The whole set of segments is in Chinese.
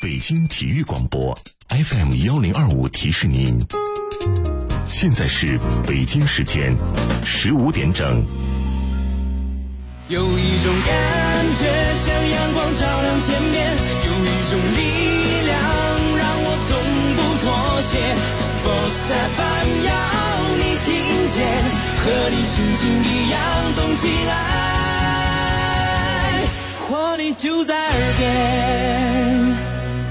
北京体育广播 FM1025提示您，现在是北京时间15点整。 有一种感觉像阳光照亮天边，有一种力量让我从不妥协。Sports FM 要你听见，和你心情一样动起来，活力就在耳边。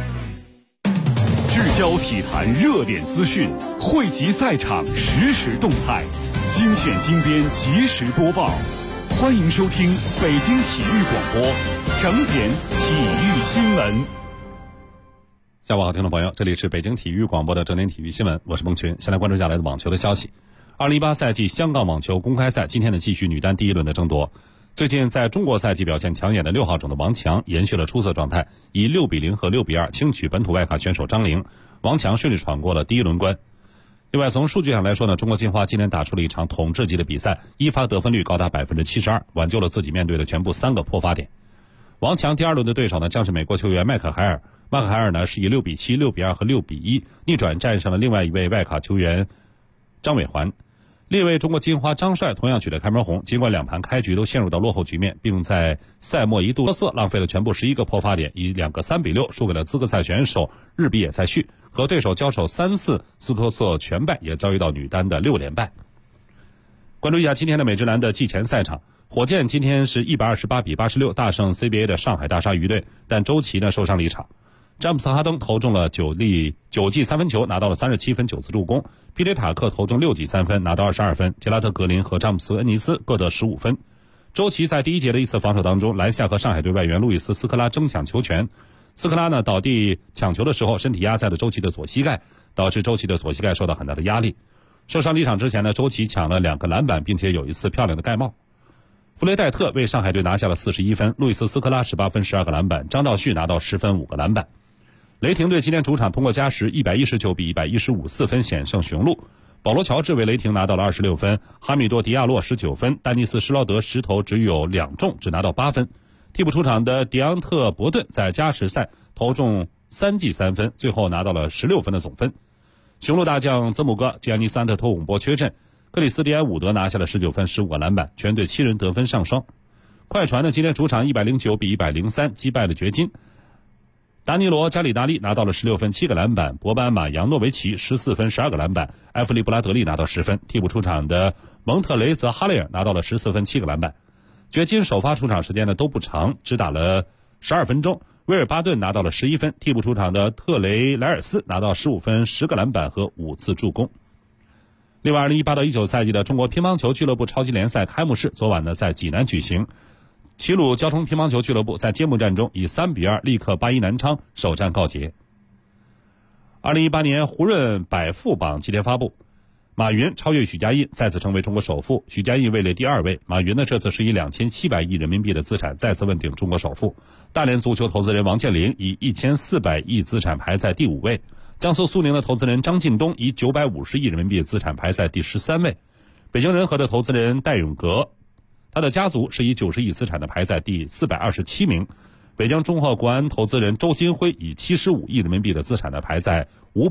聚焦体坛热点资讯，汇集赛场实时动态，精选精编及时播报。欢迎收听北京体育广播整点体育新闻。 下午好，听众朋友，这里是北京体育广播的整点体育新闻，我是孟群。先来关注下来的网球的消息。2018赛季香港网球公开赛今天呢继续女单第一轮的争夺。最近在中国赛季表现抢眼的6号种的王强延续了出色状态，以6-0和6-2轻取本土外卡选手张琳，王强顺利闯过了第一轮关。另外从数据上来说呢，中国金花今天打出了一场统治级的比赛，一发得分率高达 72%， 挽救了自己面对的全部3个破发点。王强第二轮的对手呢将是美国球员麦克海尔，麦克海尔呢是以6-7、6-2和6-1逆转战胜了另外一位外卡球员张伟环。另一位中国金花张帅同样取得开门红，尽管两盘开局都陷入到落后局面，并在赛末一度脱色，浪费了全部11个破发点，以2个3-6输给了资格赛选手日比野菜绪，和对手交手3次斯托瑟全败，也遭遇到女单的6连败。关注一下今天的美职篮的季前赛场，火箭今天是128-86大胜 CBA 的上海大鲨鱼队，但周琦呢受伤离场。詹姆斯哈登投中了9记三分球，拿到了37分9次助攻。皮雷塔克投中6记3分，拿到22分。杰拉特格林和詹姆斯恩尼斯各得15分。周琦在第一节的一次防守当中，篮下和上海队外援路易斯斯科拉争抢球权。斯科拉呢倒地抢球的时候，身体压在了周琦的左膝盖，导致周琦的左膝盖受到很大的压力。受伤离场之前呢，周琦抢了2个篮板，并且有一次漂亮的盖帽。弗雷戴特为上海队拿下了41分，路易斯斯科拉18分12个篮板，张道旭拿到10分5个篮板。雷霆队今天主场通过加时119-115 4分险胜雄鹿。保罗乔治为雷霆拿到了26分，哈米多迪亚洛19分，丹尼斯施劳德10投只有2中，只拿到8分。替补出场的迪昂特伯顿在加时赛投中3记3分，最后拿到了16分的总分。雄鹿大将泽姆戈、吉安尼斯安特托姆波缺阵，克里斯蒂安伍德拿下了19分15个篮板，全队7人得分上双。快船呢今天主场109-103击败了掘金。达尼罗·加里纳利拿到了16分7个篮板，博班马扬诺维奇14分12个篮板，埃弗利·布拉德利拿到10分。替补出场的蒙特雷泽哈雷尔拿到了14分7个篮板。掘金首发出场时间呢都不长，只打了12分钟。威尔巴顿拿到了11分，替补出场的特雷莱尔斯拿到15分10个篮板和5次助攻。另外2018-19赛季的中国乒乓球俱乐部超级联赛开幕式昨晚呢在济南举行。齐鲁交通乒乓球俱乐部在揭幕战中以3-2力克81南昌，首战告捷。2018年胡润百富榜今天发布，马云超越许家印，再次成为中国首富，许家印位列第2位。马云呢这次是以2700亿人民币的资产再次问鼎中国首富。大连足球投资人王健林以1400亿资产排在第5位。江苏苏宁的投资人张近东以950亿人民币资产排在第13位。北京人和的投资人戴永革，他的家族是以90亿资产的排在第427名。北京中赫国安投资人周金辉以75亿人民币的资产呢排在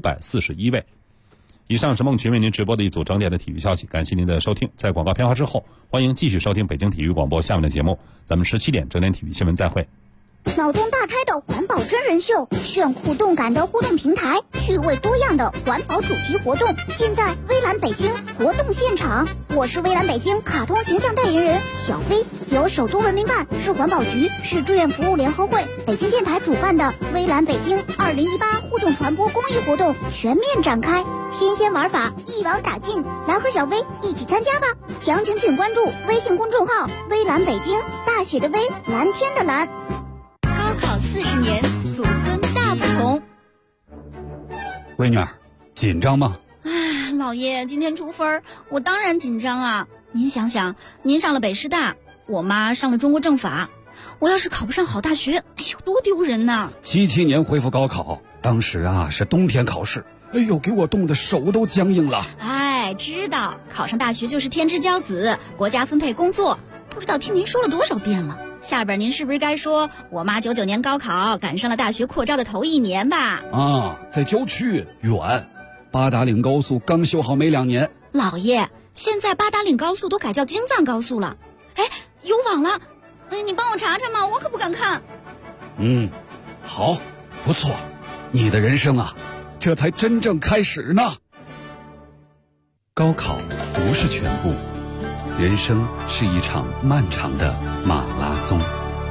541位。以上是孟群为您直播的一组整点的体育消息，感谢您的收听。在广告片花之后，欢迎继续收听北京体育广播下面的节目，咱们17点整点体育新闻再会。 脑洞大开的环保真人秀，炫酷动感的互动平台，趣味多样的环保主题活动，尽在微蓝北京活动现场。我是微蓝北京卡通形象代言人小飞，由首都文明办、市环保局、市志愿服务联合会、北京电台主办的微蓝北京2018互动传播公益活动全面展开，新鲜玩法一网打尽，来和小飞一起参加吧！详情请关注微信公众号微蓝北京，大写的微，蓝天的蓝。 高考40年，祖孙大不同。 闺女儿，紧张吗？ 唉，老爷，今天出分，我当然紧张啊！您想想，您上了北师大，我妈上了中国政法，我要是考不上好大学，哎呦，多丢人呐 ！77年恢复高考，当时是冬天考试，哎呦，给我冻得手都僵硬了。 哎，知道考上大学就是天之骄子，国家分配工作，不知道听您说了多少遍了。 下边您是不是该说我妈99年高考赶上了大学扩招的头1年吧？ 啊，在郊区远，八达岭高速刚修好没2年。 老爷，现在八达岭高速都改叫京藏高速了。哎，有网了，你帮我查查嘛，我可不敢看。 好，不错，你的人生啊，这才真正开始呢。高考不是全部，人生是一场漫长的马拉松。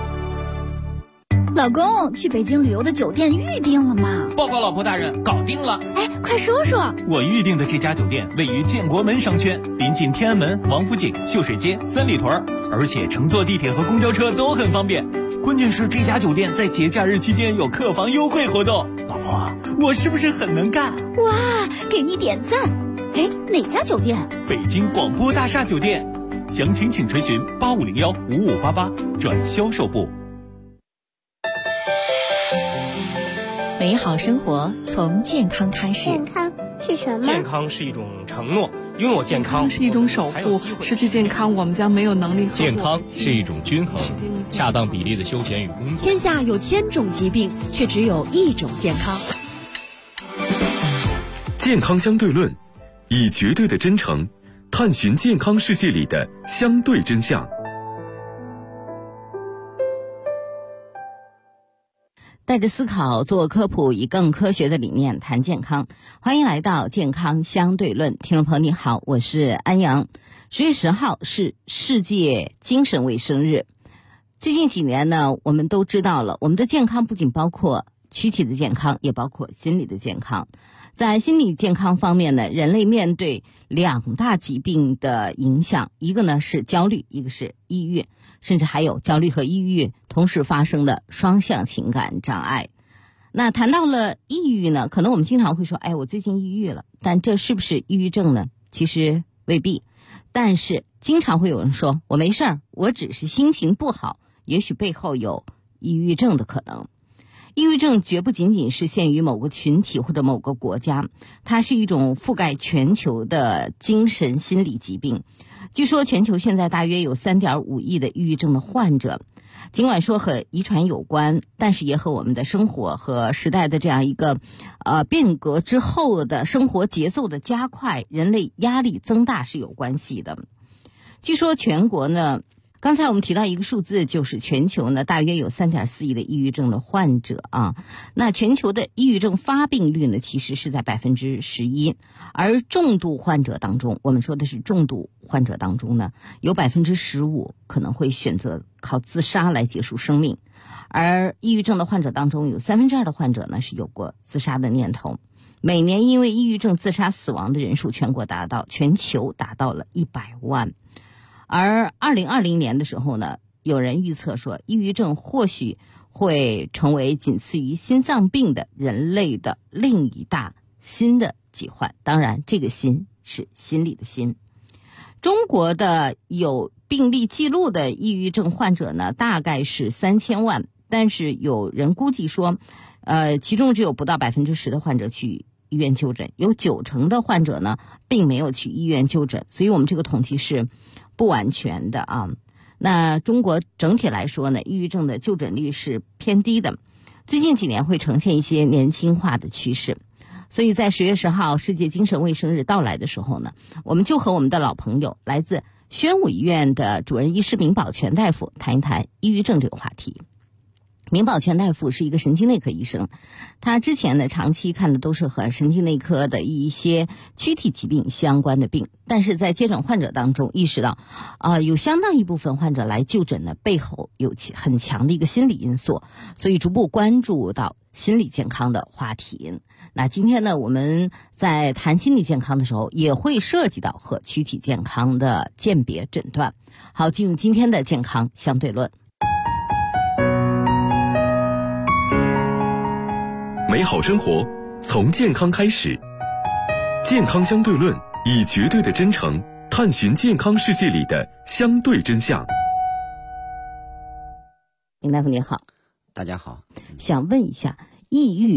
老公，去北京旅游的酒店预定了吗？ 报告老婆大人，搞定了。 哎，快说说。 我预定的这家酒店位于建国门商圈，临近天安门、王府井、秀水街、三里屯，而且乘坐地铁和公交车都很方便。关键是这家酒店在节假日期间有客房优惠活动。老婆，我是不是很能干？ 哇，给你点赞。哎，哪家酒店？ 北京广播大厦酒店，详情请垂询8501-5588转销售部。 美好生活从健康开始。 健康是什么？ 健康是一种承诺，拥有健康是一种守护，失去健康我们将没有能力。 健康是一种均衡，恰当比例的休闲与工作。 天下有1000种疾病，却只有1种健康。 健康相对论，以绝对的真诚探寻健康世界里的相对真相。 带着思考做科普，以更科学的理念谈健康。欢迎来到健康相对论，听众朋友你好，我是安阳。10月10号是世界精神卫生日。最近几年呢，我们都知道了，我们的健康不仅包括躯体的健康，也包括心理的健康。在心理健康方面呢，人类面对2大疾病的影响，一个呢是焦虑，一个是抑郁，甚至还有焦虑和抑郁同时发生的双向情感障碍。那谈到了抑郁呢，可能我们经常会说，哎，我最近抑郁了，但这是不是抑郁症呢？其实未必。但是经常会有人说，我没事儿，我只是心情不好，也许背后有抑郁症的可能。抑郁症绝不仅仅是限于某个群体或者某个国家，它是一种覆盖全球的精神心理疾病。据说全球现在大约有3.5亿的抑郁症的患者，尽管说和遗传有关，但是也和我们的生活和时代的这样一个变革之后的生活节奏的加快，人类压力增大是有关系的。据说全国呢，刚才我们提到一个数字，就是全球呢大约有3.4亿的抑郁症的患者啊。那全球的抑郁症发病率呢，其实是在11%，而重度患者当中，我们说的是重度患者当中呢，有15%可能会选择靠自杀来结束生命，而抑郁症的患者当中，有2/3的患者呢是有过自杀的念头。每年因为抑郁症自杀死亡的人数全球达到了100万。而2020年的时候呢，有人预测说，抑郁症或许会成为仅次于心脏病的人类的另一大新的疾患。当然，这个心是心理的心。中国的有病例记录的抑郁症患者呢，大概是3000万，但是有人估计说，其中只有不到10%的患者去医院就诊，有90%的患者呢，并没有去医院就诊，所以我们这个统计是不完全的啊。那中国整体来说呢，抑郁症的就诊率是偏低的，最近几年会呈现一些年轻化的趋势。所以在10月10号世界精神卫生日到来的时候呢，我们就和我们的老朋友，来自宣武医院的主任医师闵宝全大夫谈一谈抑郁症这个话题。闵宝全大夫是一个神经内科医生，他之前呢长期看的都是和神经内科的一些躯体疾病相关的病，但是在接诊患者当中意识到，有相当一部分患者来就诊呢，背后有很强的一个心理因素，所以逐步关注到心理健康的话题。那今天呢，我们在谈心理健康的时候，也会涉及到和躯体健康的鉴别诊断。好，进入今天的健康相对论。 美好生活从健康开始，健康相对论，以绝对的真诚探寻健康世界里的相对真相。 闵大夫你好。 大家好。 想问一下，抑郁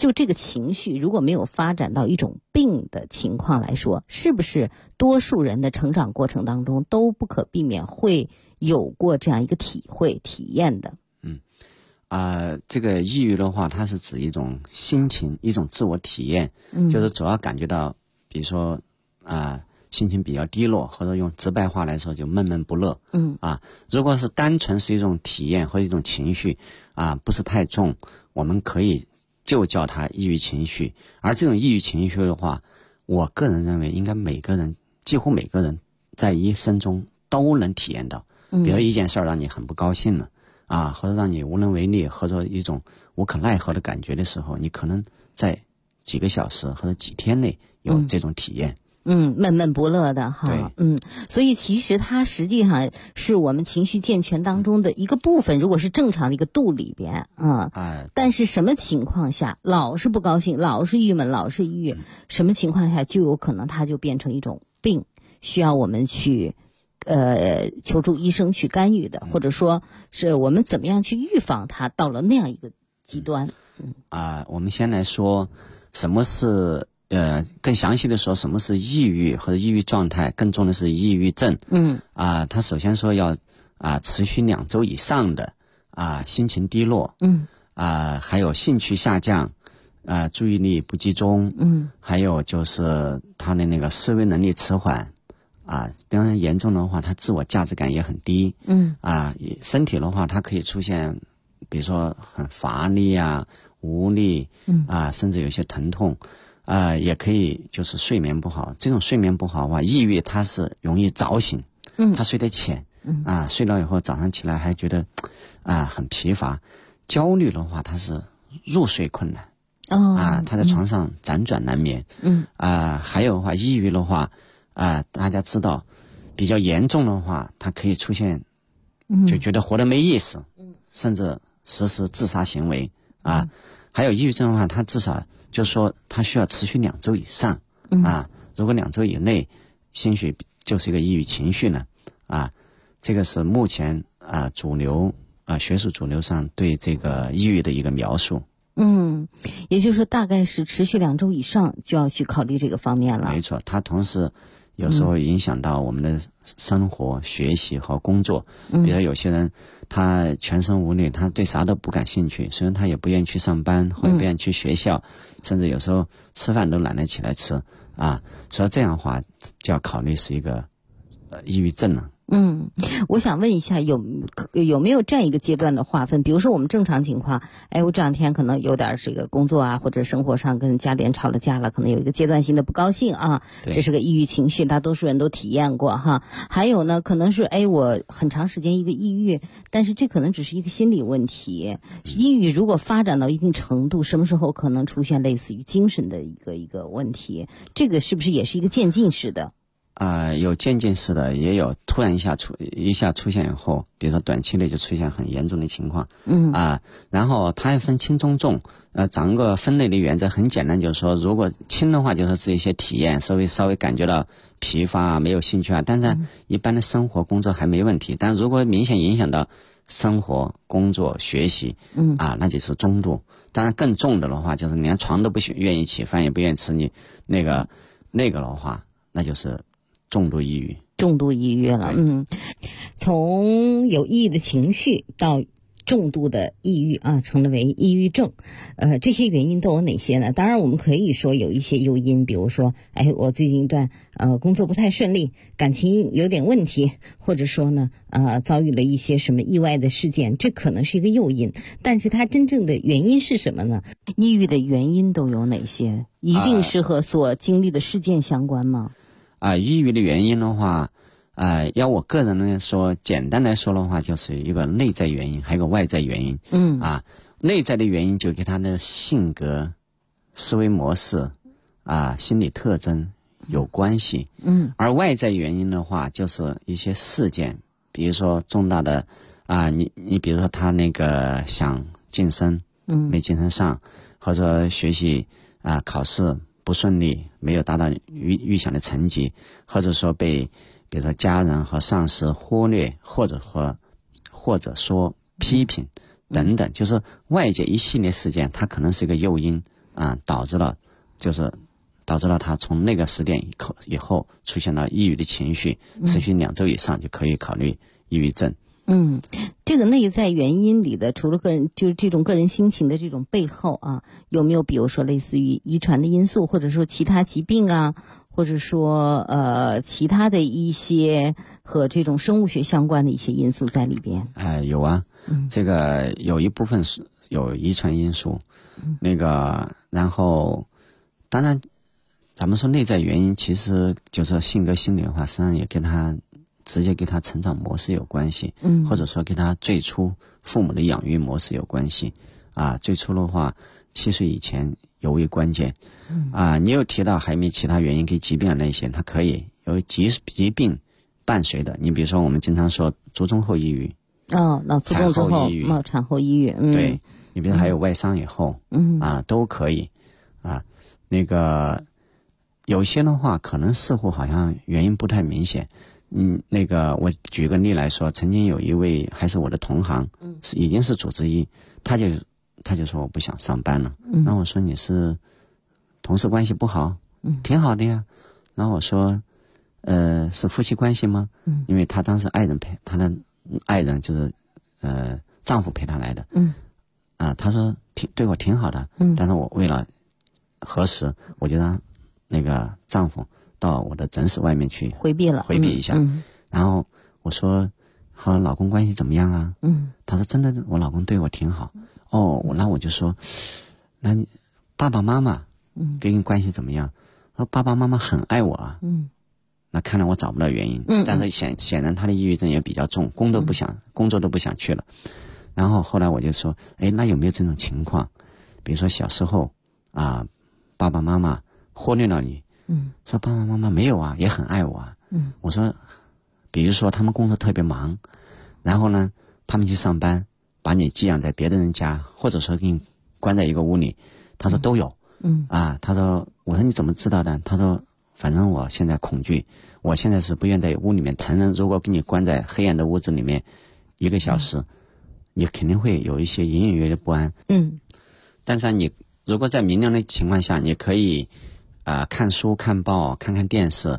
就这个情绪如果没有发展到一种病的情况来说，是不是多数人的成长过程当中都不可避免会有过这样一个体会体验的？ 这个抑郁的话，它是指一种心情，一种自我体验，就是主要感觉到，比如说心情比较低落，或者用直白话来说就闷闷不乐。如果是单纯是一种体验或一种情绪不是太重，我们可以就叫它抑郁情绪。而这种抑郁情绪的话，我个人认为应该几乎每个人在一生中都能体验到。比如一件事让你很不高兴了或者让你无能为力，或者一种无可奈何的感觉的时候，你可能在几个小时或者几天内有这种体验。 闷闷不乐的哈。所以其实它实际上是我们情绪健全当中的一个部分，如果是正常的一个度里边但是什么情况下老是不高兴，老是郁闷，老是抑郁，什么情况下就有可能它就变成一种病，需要我们去求助医生去干预的，或者说是我们怎么样去预防它到了那样一个极端。 我们先来说什么是更详细的说什么是抑郁或者抑郁状态，更重的是抑郁症。它首先说要持续2周以上的心情低落，还有兴趣下降，注意力不集中，还有就是他的那个思维能力迟缓。比方说严重的话，他自我价值感也很低。身体的话，它可以出现，比如说很乏力无力，甚至有些疼痛，也可以就是睡眠不好。这种睡眠不好的话，抑郁它是容易早醒，他睡得浅，睡了以后早上起来还觉得很疲乏。焦虑的话，它是入睡困难，他在床上辗转难眠。还有的话，抑郁的话。大家知道比较严重的话，它可以出现就觉得活得没意思，甚至实施自杀行为。还有抑郁症的话，它至少就是说它需要持续2周以上。如果2周以内兴许就是一个抑郁情绪呢。这个是目前主流学术主流上对这个抑郁的一个描述。 也就是说大概是持续2周以上就要去考虑这个方面了。 没错，它同时有时候影响到我们的生活、学习和工作。比如有些人他全身无力，他对啥都不感兴趣，虽然他也不愿意去上班或者不愿意去学校，甚至有时候吃饭都懒得起来吃所以这样的话就要考虑是一个抑郁症了。 我想问一下，有没有这样一个阶段的划分？比如说我们正常情况，我这2天可能有点这个工作或者生活上跟家里人吵了架了，可能有一个阶段性的不高兴这是个抑郁情绪，大多数人都体验过还有呢，可能是我很长时间一个抑郁，但是这可能只是一个心理问题。抑郁如果发展到一定程度，什么时候可能出现类似于精神的一个问题？这个是不是也是一个渐进式的？ 有渐进式的，也有突然一下出现以后，比如说短期内就出现很严重的情况。然后它还分轻中重。掌握分类的原则很简单，就是说，如果轻的话，就是是一些体验，稍微感觉到疲乏没有兴趣但是一般的生活工作还没问题。但如果明显影响到生活、工作、学习，那就是中度。当然更重的话，就是连床都不愿意起，饭也不愿意吃，你那个的话，那就是重度抑郁了。从有抑郁的情绪到重度的抑郁称为抑郁症。这些原因都有哪些呢？当然我们可以说有一些诱因，比如说我最近一段工作不太顺利，感情有点问题，或者说呢遭遇了一些什么意外的事件，这可能是一个诱因。但是它真正的原因是什么呢？抑郁的原因都有哪些？一定是和所经历的事件相关吗？ 抑郁的原因的话，要我个人来说，简单来说的话，就是一个内在原因，还有个外在原因。内在的原因就跟他的性格、思维模式、心理特征有关系。而外在原因的话，就是一些事件，比如说重大的你比如说他那个想晋升，没晋升上，或者学习考试不顺利，没有达到预想的成绩，或者说被比如说家人和上司忽略，或者说批评等等，就是外界一系列事件，它可能是一个诱因导致了他从那个时点以后出现了抑郁的情绪，持续2周以上就可以考虑抑郁症。 这个内在原因里的，除了就是这种个人心情的这种背后啊，有没有比如说类似于遗传的因素，或者说其他疾病啊，或者说其他的一些和这种生物学相关的一些因素在里边？ 有啊，这个有一部分是有遗传因素，然后当然咱们说内在原因，其实就是性格心理的话，实际上也直接跟他成长模式有关系，或者说跟他最初父母的养育模式有关系。最初的话，7岁以前尤为关键。你有提到还没其他原因跟疾病那些，它可以有疾病伴随的。你比如说我们经常说卒中后抑郁， 脑卒中之后产后抑郁， 对，你比如还有外伤以后，都可以。有些的话可能似乎好像原因不太明显。我举个例来说，曾经有一位还是我的同行，已经是主治医，他就说我不想上班了。然后我说你是同事关系不好？挺好的呀。然后我说是夫妻关系吗？因为他当时他的爱人就是丈夫陪他来的。他说对我挺好的。但是我为了核实，我就让那个丈夫到我的诊室外面去回避一下。然后我说和老公关系怎么样啊？他说真的，我老公对我挺好。那我就说，那你爸爸妈妈跟你关系怎么样？说爸爸妈妈很爱我啊。那看来我找不到原因。但是显然他的抑郁症也比较重，工作都不想去了。然后后来我就说，那有没有这种情况？比如说小时候爸爸妈妈忽略了你。说爸爸妈妈没有啊，也很爱我啊。我说比如说他们工作特别忙，然后呢他们去上班，把你寄养在别的人家，或者说给你关在一个屋里。他说都有。他说，我说你怎么知道的？他说反正我现在恐惧，我现在是不愿在屋里面承认，如果给你关在黑暗的屋子里面1个小时，你肯定会有一些隐隐约约的不安。但是你如果在明亮的情况下，你可以看书看报看看电视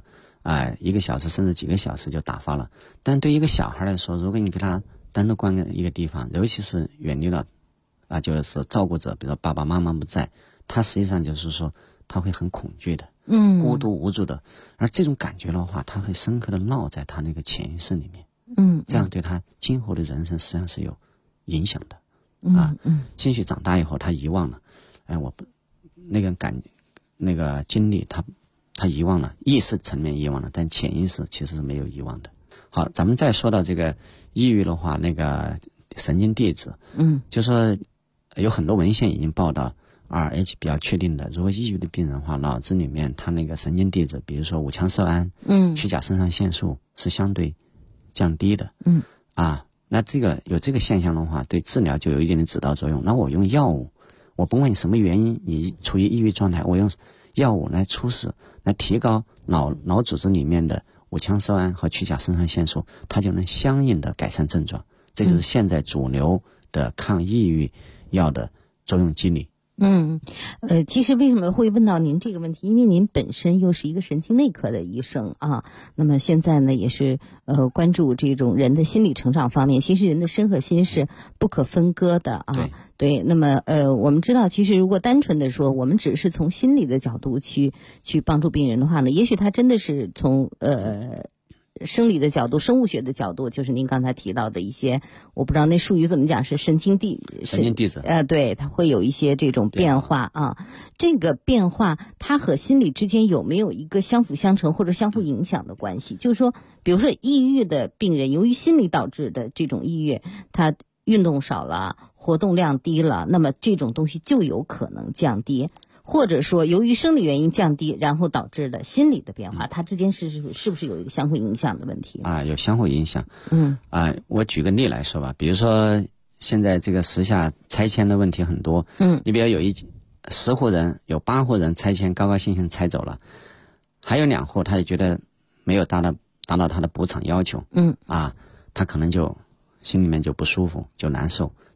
1个小时甚至几个小时就打发了。但对一个小孩来说，如果你给他单独关在一个地方，尤其是远离了就是照顾者，比如说爸爸妈妈不在，他实际上就是说他会很恐惧的，孤独无助的。而这种感觉的话，他会深刻的烙在他那个潜意识里面。这样对他今后的人生实际上是有影响的。兴许长大以后他遗忘了，我那个经历他遗忘了，意识层面遗忘了，但潜意识其实是没有遗忘的。好，咱们再说到这个抑郁的话，那个神经递质，就说有很多文献已经报道 RH 比较确定的，如果抑郁的病人的话，脑子里面他那个神经递质，比如说5羟色胺、去甲肾上腺素是相对降低的。那有这个现象的话，对治疗就有一定的指导作用。那我用药物，我甭管你什么原因，你处于抑郁状态，我用药物来促使，来提高脑组织里面的5羟色胺和去甲肾上腺素，它就能相应的改善症状。这就是现在主流的抗抑郁药的作用机理。 其实为什么会问到您这个问题？因为您本身又是一个神经内科的医生啊，那么现在呢也是关注这种人的心理成长方面。其实人的身和心是不可分割的啊。对，那么我们知道，其实如果单纯的说，我们只是从心理的角度去帮助病人的话呢，也许他真的是从生理的角度、生物学的角度，就是您刚才提到的一些，我不知道那术语怎么讲，是神经递质。对，它会有一些这种变化啊。这个变化，它和心理之间有没有一个相辅相成或者相互影响的关系？就是说，比如说抑郁的病人，由于心理导致的这种抑郁，他运动少了，活动量低了，那么这种东西就有可能降低。或者说由于生理原因降低，然后导致的心理的变化，它之间是不是有一个相互影响的问题？ 有相互影响。我举个例来说吧，比如说现在这个时下拆迁的问题很多。你比如有10户人，有8户人拆迁高高兴兴拆走了，还有2户他就觉得没有达到他的补偿要求。他可能就心里面就不舒服，就难受，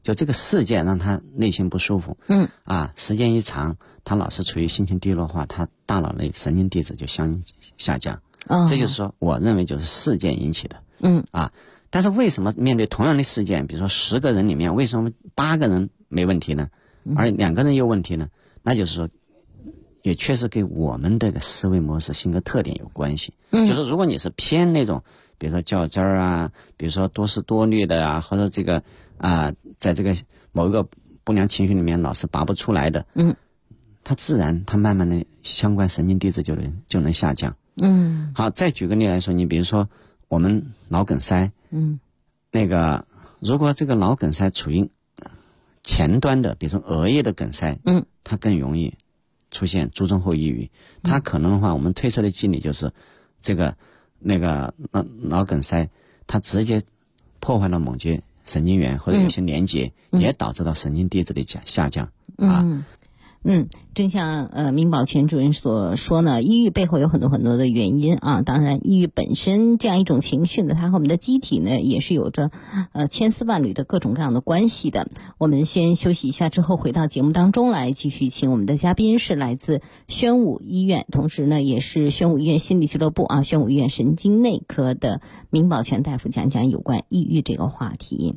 就这个事件让他内心不舒服，时间一长，他老是处于心情低落的话，他大脑内神经递质就相应下降。这就是说，我认为就是事件引起的。但是为什么面对同样的事件，比如说10个人里面，为什么8个人没问题呢？而2个人有问题呢？那就是说，也确实跟我们这个思维模式、性格特点有关系。就是如果你是偏那种，比如说较真儿啊，比如说多思多虑的啊，或者这个在这个某一个不良情绪里面老是拔不出来的，他自然他慢慢的相关神经递质就能下降。好，再举个例来说，你比如说我们脑梗塞，那个如果这个脑梗塞处于前端的，比如说额叶的梗塞，它更容易出现卒中后抑郁。它可能的话，我们推测的机理就是这个那个脑梗塞，它直接破坏了某些神经元或者有些连接，也导致到神经递质的下降。 正像明宝全主任所说呢，抑郁背后有很多很多的原因啊。当然，抑郁本身这样一种情绪呢，它和我们的机体呢也是有着千丝万缕的各种各样的关系的。我们先休息一下，之后回到节目当中来，继续请我们的嘉宾是来自宣武医院，同时呢也是宣武医院心理俱乐部宣武医院神经内科的明宝全大夫讲讲有关抑郁这个话题。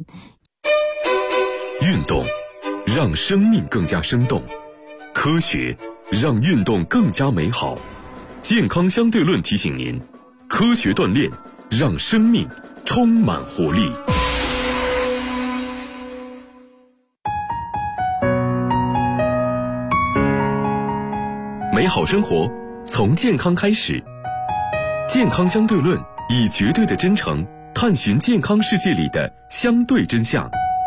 运动让生命更加生动，科学让运动更加美好。健康相对论提醒您，科学锻炼让生命充满活力。美好生活从健康开始。健康相对论以绝对的真诚探寻健康世界里的相对真相。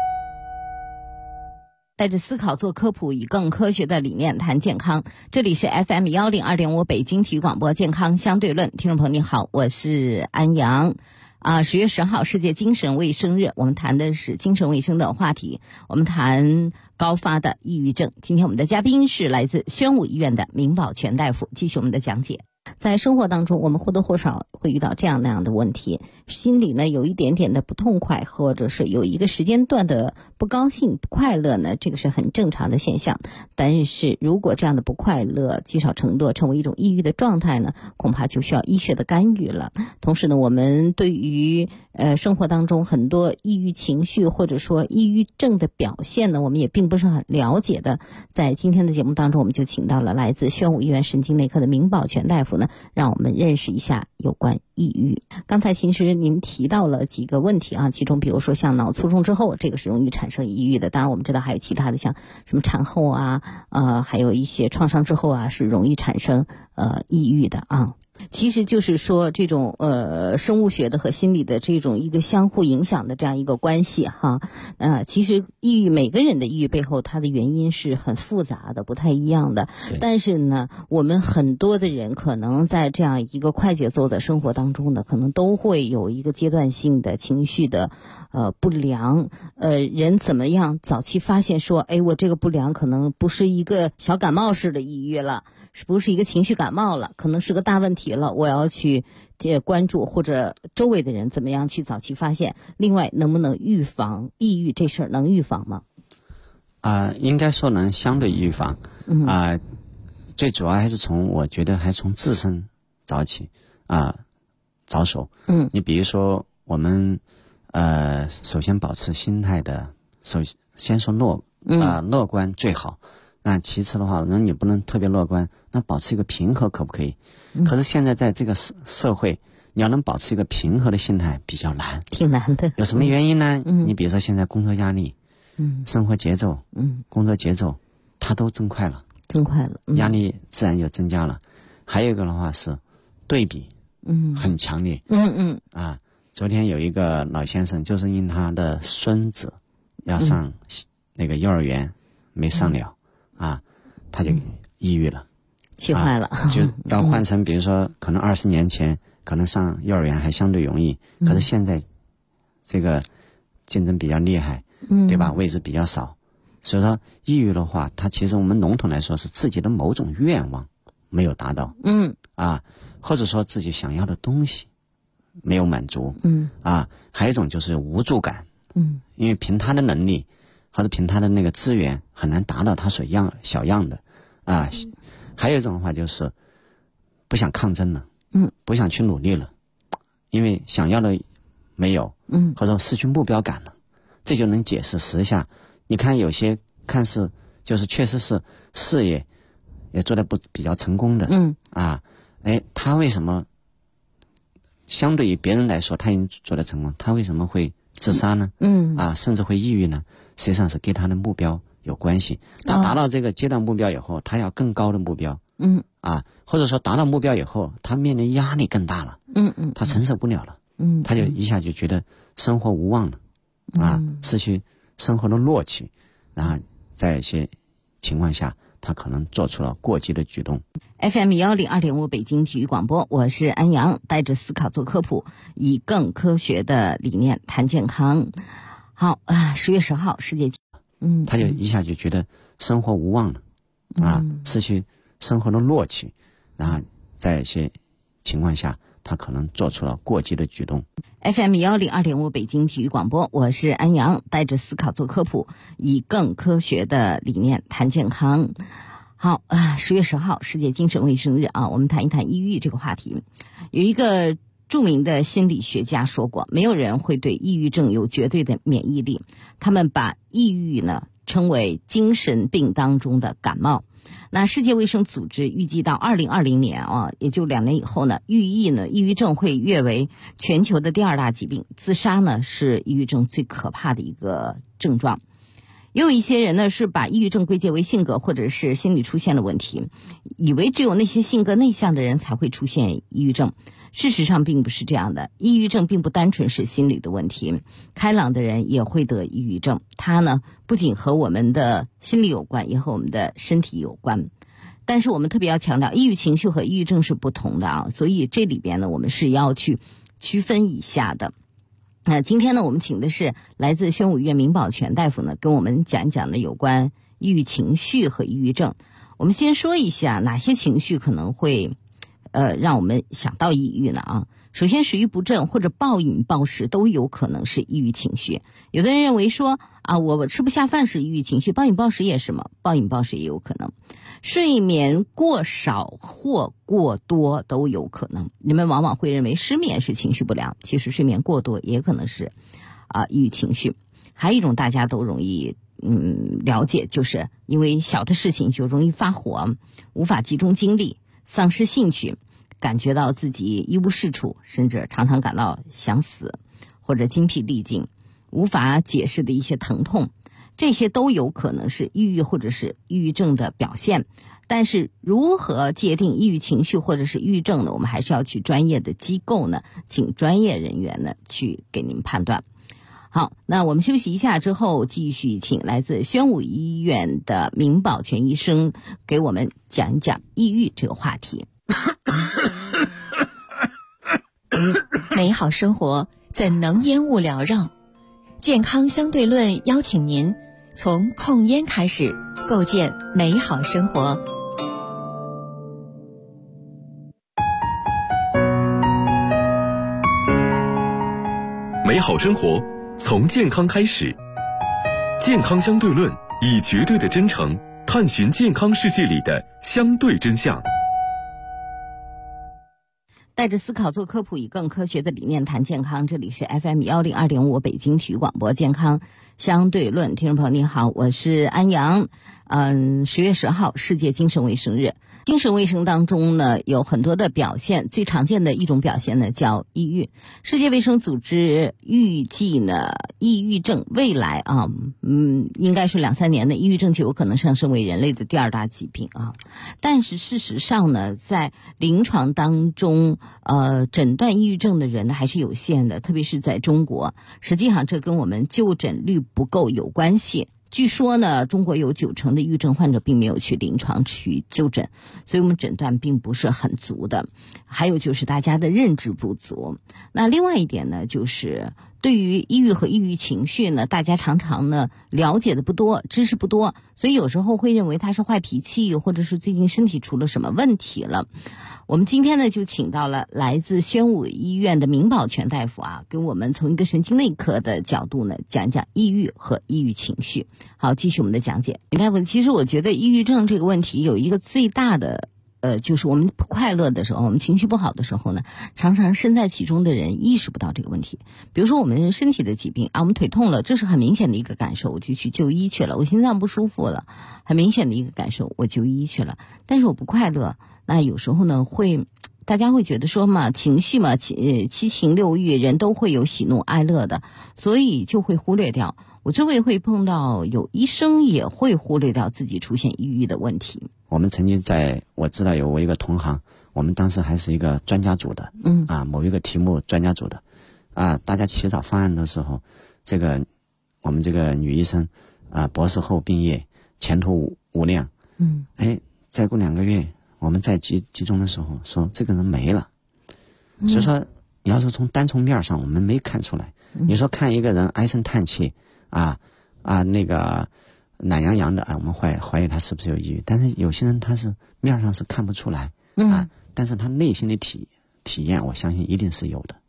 带着思考做科普，以更科学的理念谈健康。这里是 FM 102.5北京体育广播健康相对论，听众朋友你好，我是安阳。10月10号世界精神卫生日，我们谈的是精神卫生的话题，我们谈高发的抑郁症。今天我们的嘉宾是来自宣武医院的明宝全大夫，继续我们的讲解。在生活当中，我们或多或少会遇到这样那样的问题，心里呢有一点点的不痛快，或者是有一个时间段的不高兴、不快乐呢，这个是很正常的现象。但是如果这样的不快乐积少成多，成为一种抑郁的状态呢，恐怕就需要医学的干预了。同时呢，我们对于生活当中很多抑郁情绪或者说抑郁症的表现呢，我们也并不是很了解的。在今天的节目当中，我们就请到了来自宣武医院神经内科的明宝全大夫呢，让我们认识一下有关抑郁。刚才其实您提到了几个问题其中比如说像脑卒中之后，这个是容易产生抑郁的。当然我们知道还有其他的，像什么产后还有一些创伤之后是容易产生抑郁的其实就是说这种生物学的和心理的这种一个相互影响的这样一个关系其实每个人的抑郁背后它的原因是很复杂的，不太一样的。但是呢，我们很多的人可能在这样一个快节奏的生活当中呢，可能都会有一个阶段性的情绪的不良。人怎么样早期发现说我这个不良可能不是一个小感冒式的抑郁了，不是一个情绪感冒了，可能是个大问题了，我要去关注，或者周围的人怎么样去早期发现。另外能不能预防抑郁这事儿，能预防吗？ 应该说能相对预防。最主要还是我觉得还是从自身早起着手。你比如说我们首先保持心态的，先说乐观最好。那其次的话，那你不能特别乐观，那保持一个平和可不可以？可是现在在这个社会，你要能保持一个平和的心态比较难， 挺难的。 有什么原因呢？你比如说现在工作压力，生活节奏，工作节奏，它都增快了，压力自然就增加了。还有一个的话是对比，很强烈。昨天有一个老先生，就是因他的孙子要上那个幼儿园没上了。他就抑郁了， 气坏了， 就要换成比如说可能20年前可能上幼儿园还相对容易，可是现在这个竞争比较厉害，对吧？位置比较少，所以说抑郁的话，它其实我们笼统来说是自己的某种愿望没有达到，或者说自己想要的东西没有满足，还有一种就是无助感，因为凭他的能力或者凭他的那个资源很难达到他所小样的啊。还有一种的话就是不想抗争了，不想去努力了，因为想要的没有，或者失去目标感了，这就能解释时下你看有些看似就是确实是事业也做得比较成功的，他为什么相对于别人来说他已经做得成功，他为什么会自杀呢？甚至会抑郁呢？实际上是跟他的目标有关系。他达到这个阶段目标以后，他要更高的目标，或者说达到目标以后，他面临压力更大了，他承受不了了，他就一下就觉得生活无望了，失去生活的乐趣，然后在一些情况下，他可能做出了过激的举动。 FM102.5北京体育广播，我是安阳，带着思考做科普，以更科学的理念谈健康。好，10月10号世界他就一下就觉得生活无望了，失去生活的乐趣，然后在一些情况下，他可能做出了过激的举动。 FM102.5北京体育广播，我是安阳，带着思考做科普，以更科学的理念谈健康。好，10月10号世界精神卫生日啊，我们谈一谈抑郁这个话题。有一个著名的心理学家说过，没有人会对抑郁症有绝对的免疫力，他们把抑郁呢称为精神病当中的感冒。那世界卫生组织预计到2020年也就2年以后呢，抑郁症会跃为全球的第2大疾病，自杀呢是抑郁症最可怕的一个症状。也有一些人呢是把抑郁症归结为性格或者是心理出现了问题，以为只有那些性格内向的人才会出现抑郁症。事实上并不是这样的，抑郁症并不单纯是心理的问题，开朗的人也会得抑郁症，它呢不仅和我们的心理有关，也和我们的身体有关。但是我们特别要强调，抑郁情绪和抑郁症是不同的所以这里边呢我们是要去区分一下的。今天呢我们请的是来自宣武医院明宝全大夫呢，跟我们讲一讲呢有关抑郁情绪和抑郁症。我们先说一下哪些情绪可能会让我们想到抑郁呢首先食欲不振或者暴饮暴食都有可能是抑郁情绪。有的人认为说我吃不下饭是抑郁情绪，暴饮暴食也是吗？暴饮暴食也有可能。睡眠过少或过多都有可能。人们往往会认为失眠是情绪不良，其实睡眠过多也可能是抑郁情绪。还有一种大家都容易了解，就是因为小的事情就容易发火，无法集中精力，丧失兴趣，感觉到自己一无是处，甚至常常感到想死或者精疲力尽，无法解释的一些疼痛，这些都有可能是抑郁或者是抑郁症的表现。但是如何界定抑郁情绪或者是抑郁症呢？我们还是要去专业的机构呢，请专业人员呢去给您判断。好，那我们休息一下之后，继续请来自宣武医院的明宝全医生给我们讲一讲抑郁这个话题。 美好生活怎能烟雾缭绕？健康相对论邀请您从控烟开始，构建美好生活。 美好生活从健康开始，健康相对论以绝对的真诚探寻健康世界里的相对真相。 带着思考做科普，以更科学的理念谈健康。这里是 FM102.5 北京体育广播健康相对论。听众朋友你好，我是安阳。10月10号世界精神卫生日。精神卫生当中呢有很多的表现，最常见的一种表现呢叫抑郁。世界卫生组织预计呢抑郁症未来应该是2-3年的抑郁症就有可能上升为人类的第2大疾病但是事实上呢在临床当中诊断抑郁症的人呢还是有限的，特别是在中国。实际上这跟我们就诊率不够有关系。据说呢中国有90%的抑郁症患者并没有去临床去就诊，所以我们诊断并不是很足的。还有就是大家的认知不足。那另外一点呢就是对于抑郁和抑郁情绪呢，大家常常呢了解的不多，知识不多，所以有时候会认为他是坏脾气，或者是最近身体出了什么问题了。我们今天呢就请到了来自宣武医院的明宝全大夫啊，跟我们从一个神经内科的角度呢讲讲抑郁和抑郁情绪。好，继续我们的讲解。明大夫，其实我觉得抑郁症这个问题有一个最大的就是我们不快乐的时候，我们情绪不好的时候呢，常常身在其中的人意识不到这个问题。比如说我们身体的疾病啊，我们腿痛了，这是很明显的一个感受，我就去就医去了。我心脏不舒服了，很明显的一个感受，我就医去了。但是我不快乐，那有时候呢大家会觉得说嘛，情绪嘛，七情六欲，人都会有喜怒哀乐的，所以就会忽略掉。我周围会碰到有医生也会忽略掉自己出现抑郁的问题。 我们曾经我知道有我一个同行，我们当时还是一个专家组的，某一个题目专家组的，大家起草方案的时候，我们这个女医生博士后毕业，前途无量，再过2个月，我们在集中的时候说这个人没了，所以说你要说从面上我们没看出来，你说看一个人唉声叹气那个懒洋洋的我们怀疑他是不是有抑郁，但是有些人他是面上是看不出来但是他内心的体验我相信一定是有的。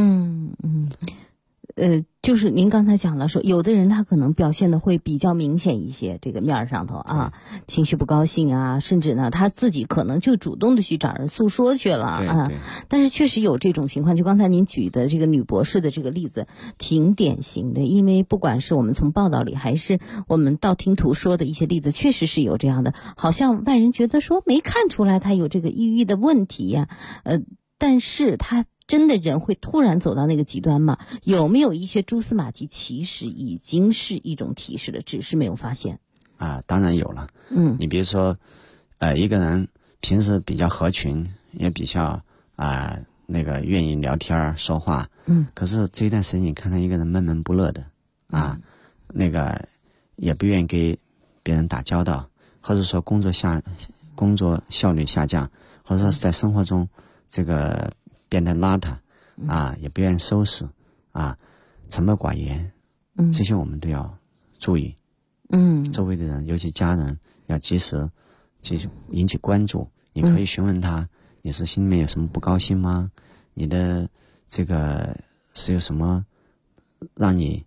就是您刚才讲了说，有的人他可能表现的会比较明显一些，这个面上头情绪不高兴甚至呢他自己可能就主动的去找人诉说去了但是确实有这种情况，就刚才您举的这个女博士的这个例子挺典型的，因为不管是我们从报道里还是我们道听途说的一些例子，确实是有这样的，好像外人觉得说没看出来他有这个抑郁的问题但是他真的人会突然走到那个极端吗？有没有一些蛛丝马迹其实已经是一种提示了，只是没有发现当然有了。你比如说一个人平时比较合群，也比较愿意聊天说话可是这一段时间你看到一个人闷闷不乐的也不愿意给别人打交道，或者说工作效率下降，或者说是在生活中这个变得邋遢也不愿意收拾沉默寡言这些我们都要注意周围的人尤其家人要及时引起关注。你可以询问他你是心里面有什么不高兴吗？你的这个是有什么让你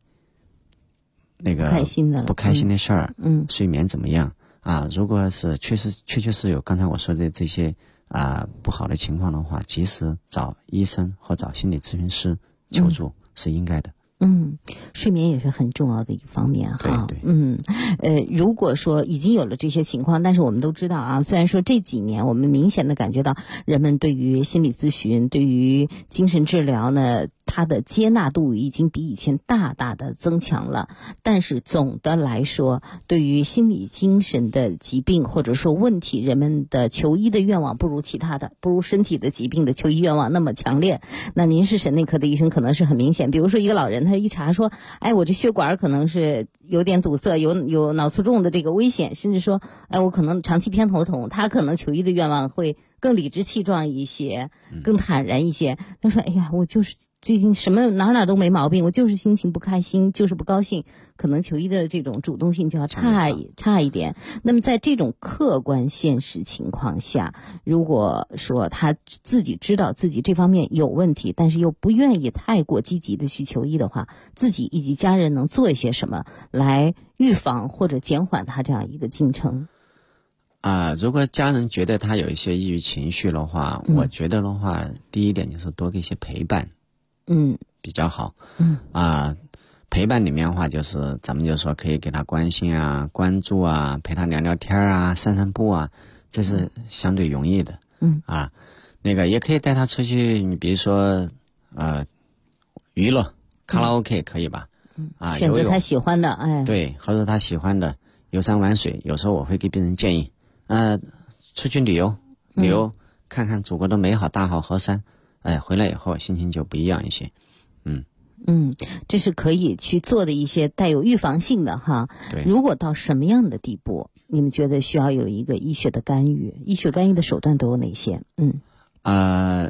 不开心的事儿睡眠怎么样如果是确确是有刚才我说的这些不好的情况的话，及时找医生或找心理咨询师求助是应该的。 睡眠也是很重要的一方面对。 如果说已经有了这些情况，但是我们都知道虽然说这几年我们明显的感觉到人们对于心理咨询对于精神治疗呢它的接纳度已经比以前大大的增强了，但是总的来说对于心理精神的疾病或者说问题，人们的求医的愿望不如身体的疾病的求医愿望那么强烈。那您是神内科的医生，可能是很明显，比如说一个老人他一查说我这血管可能是有点堵塞，有脑卒中的这个危险，甚至说我可能长期偏头痛，他可能求医的愿望会更理直气壮一些更坦然一些。他说我就是最近什么哪都没毛病，我就是心情不开心，就是不高兴，可能求医的这种主动性就要差一点。那么在这种客观现实情况下，如果说他自己知道自己这方面有问题，但是又不愿意太过积极的去求医的话，自己以及家人能做一些什么来预防或者减缓他这样一个进程？ 如果家人觉得他有一些抑郁情绪的话，我觉得的话第一点就是多给一些陪伴比较好陪伴里面的话就是咱们就说可以给他关心关注陪他聊聊天散散步这是相对容易的也可以带他出去，你比如说娱乐卡拉 OK 可以吧选择他喜欢的对，或者他喜欢的游山玩水。有时候我会给别人建议出去旅游看看祖国的美好大好河山回来以后心情就不一样一些这是可以去做的一些带有预防性的对。 如果到什么样的地步你们觉得需要有一个医学的干预？医学干预的手段都有哪些？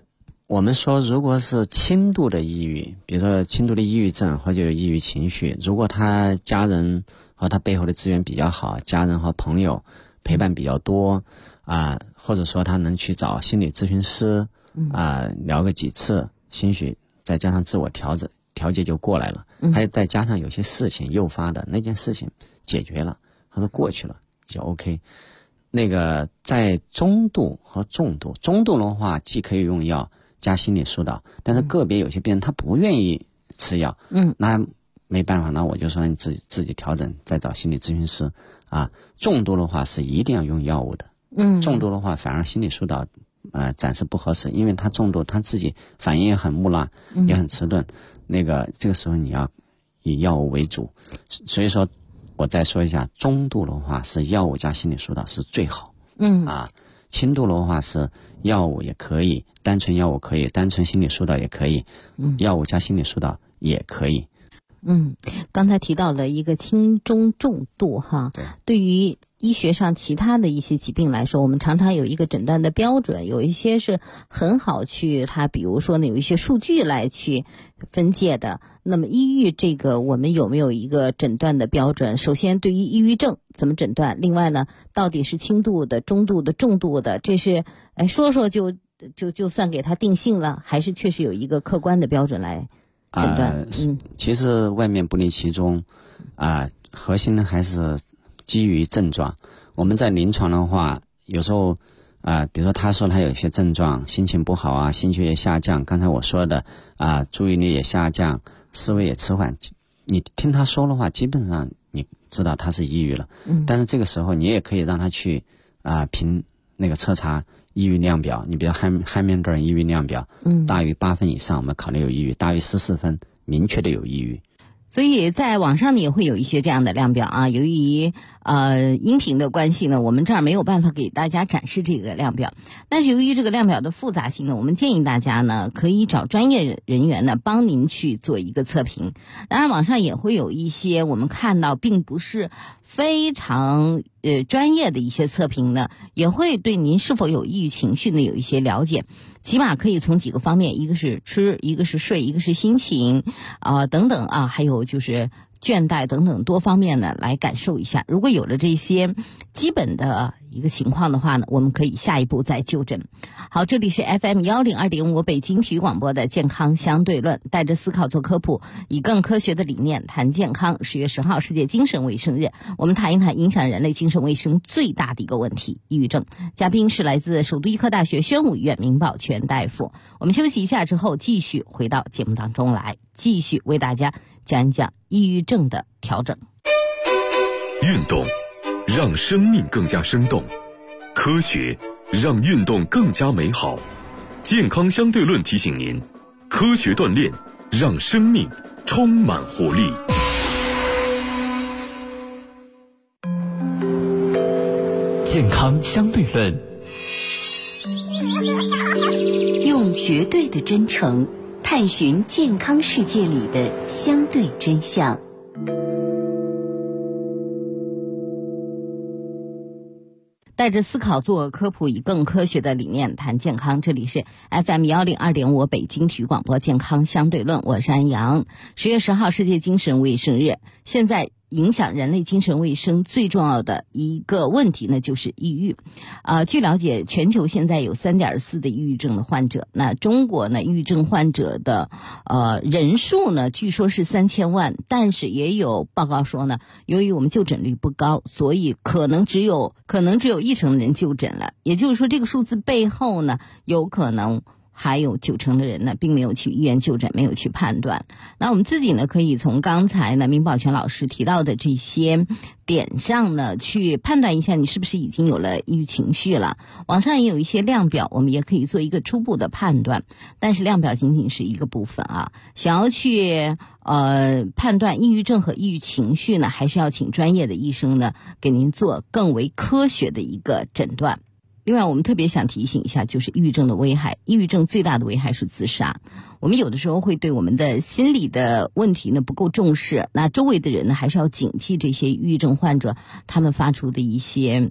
我们说，如果是轻度的抑郁，比如说轻度的抑郁症或者有抑郁情绪，如果他家人和他背后的资源比较好，家人和朋友陪伴比较多或者说他能去找心理咨询师聊个几次，兴许再加上自我调节就过来了。还有再加上有些事情诱发的那件事情解决了或者过去了就 OK。那个在中度和重度，中度的话既可以用药加心理疏导，但是个别有些病人他不愿意吃药，那没办法，那我就说你自己调整，再找心理咨询师重度的话是一定要用药物的，重度的话反而心理疏导暂时不合适，因为他重度他自己反应也很木讷，也很迟钝，这个时候你要以药物为主。所以说我再说一下，中度的话是药物加心理疏导是最好，轻度的话是药物也可以，单纯药物可以，单纯心理疏导也可以，药物加心理疏导也可以。 刚才提到了一个轻中重度哈，对于医学上其他的一些疾病来说，我们常常有一个诊断的标准，有一些是很好去它比如说呢有一些数据来去分界的。那么抑郁这个我们有没有一个诊断的标准？首先对于抑郁症怎么诊断，另外呢到底是轻度的、中度的、重度的，这是说说就算给它定性了，还是确实有一个客观的标准来诊断？ 其实外面不离其中核心呢还是基于症状。我们在临床的话，有时候比如说他说他有一些症状，心情不好啊，心血也下降，刚才我说的注意力也下降，思维也迟缓，你听他说的话基本上你知道他是抑郁了。但是这个时候你也可以让他去凭那个测查抑郁量表，你比如汉密尔顿抑郁量表，大于8分以上我们考虑有抑郁，大于14分明确的有抑郁。 所以在网上呢也会有一些这样的量表由于音频的关系呢，我们这儿没有办法给大家展示这个量表，但是由于这个量表的复杂性呢，我们建议大家呢可以找专业人员呢帮您去做一个测评。当然网上也会有一些我们看到并不是非常专业的一些测评呢，也会对您是否有抑郁情绪呢有一些了解，起码可以从几个方面，一个是吃，一个是睡，一个是心情等等还有就是倦怠等等多方面呢来感受一下。如果有了这些基本的一个情况的话呢，我们可以下一步再就诊。好，这里是 FM102.5 北京体育广播的健康相对论，带着思考做科普，以更科学的理念谈健康。10月10号世界精神卫生日，我们谈一谈影响人类精神卫生最大的一个问题——抑郁症。嘉宾是来自首都医科大学宣武医院明宝全大夫。我们休息一下之后继续回到节目当中来，继续为大家讲一讲抑郁症的调整。 运动让生命更加生动，科学让运动更加美好。健康相对论提醒您，科学锻炼让生命充满活力。 健康相对论， 用绝对的真诚探寻健康世界里的相对真相。 带着思考做科普，以更科学的理念谈健康。这里是 FM102.5 北京体育广播健康相对论，我是安阳。10月10号世界精神卫生日，现在影响人类精神卫生最重要的一个问题呢，就是抑郁。据了解，全球现在有3.4的抑郁症的患者。那中国呢，抑郁症患者的人数呢，据说是3000万，但是也有报告说呢，由于我们就诊率不高，所以可能只有1成的人就诊了。也就是说，这个数字背后呢，有可能还有90%的人呢，并没有去医院就诊，没有去判断。那我们自己呢，可以从刚才呢明宝全老师提到的这些点上呢，去判断一下你是不是已经有了抑郁情绪了。网上也有一些量表，我们也可以做一个初步的判断，但是量表仅仅是一个部分想要去判断抑郁症和抑郁情绪呢，还是要请专业的医生呢给您做更为科学的一个诊断。另外我们特别想提醒一下，就是抑郁症的危害。抑郁症最大的危害是自杀。我们有的时候会对我们的心理的问题呢不够重视，那周围的人呢还是要警惕这些抑郁症患者他们发出的一些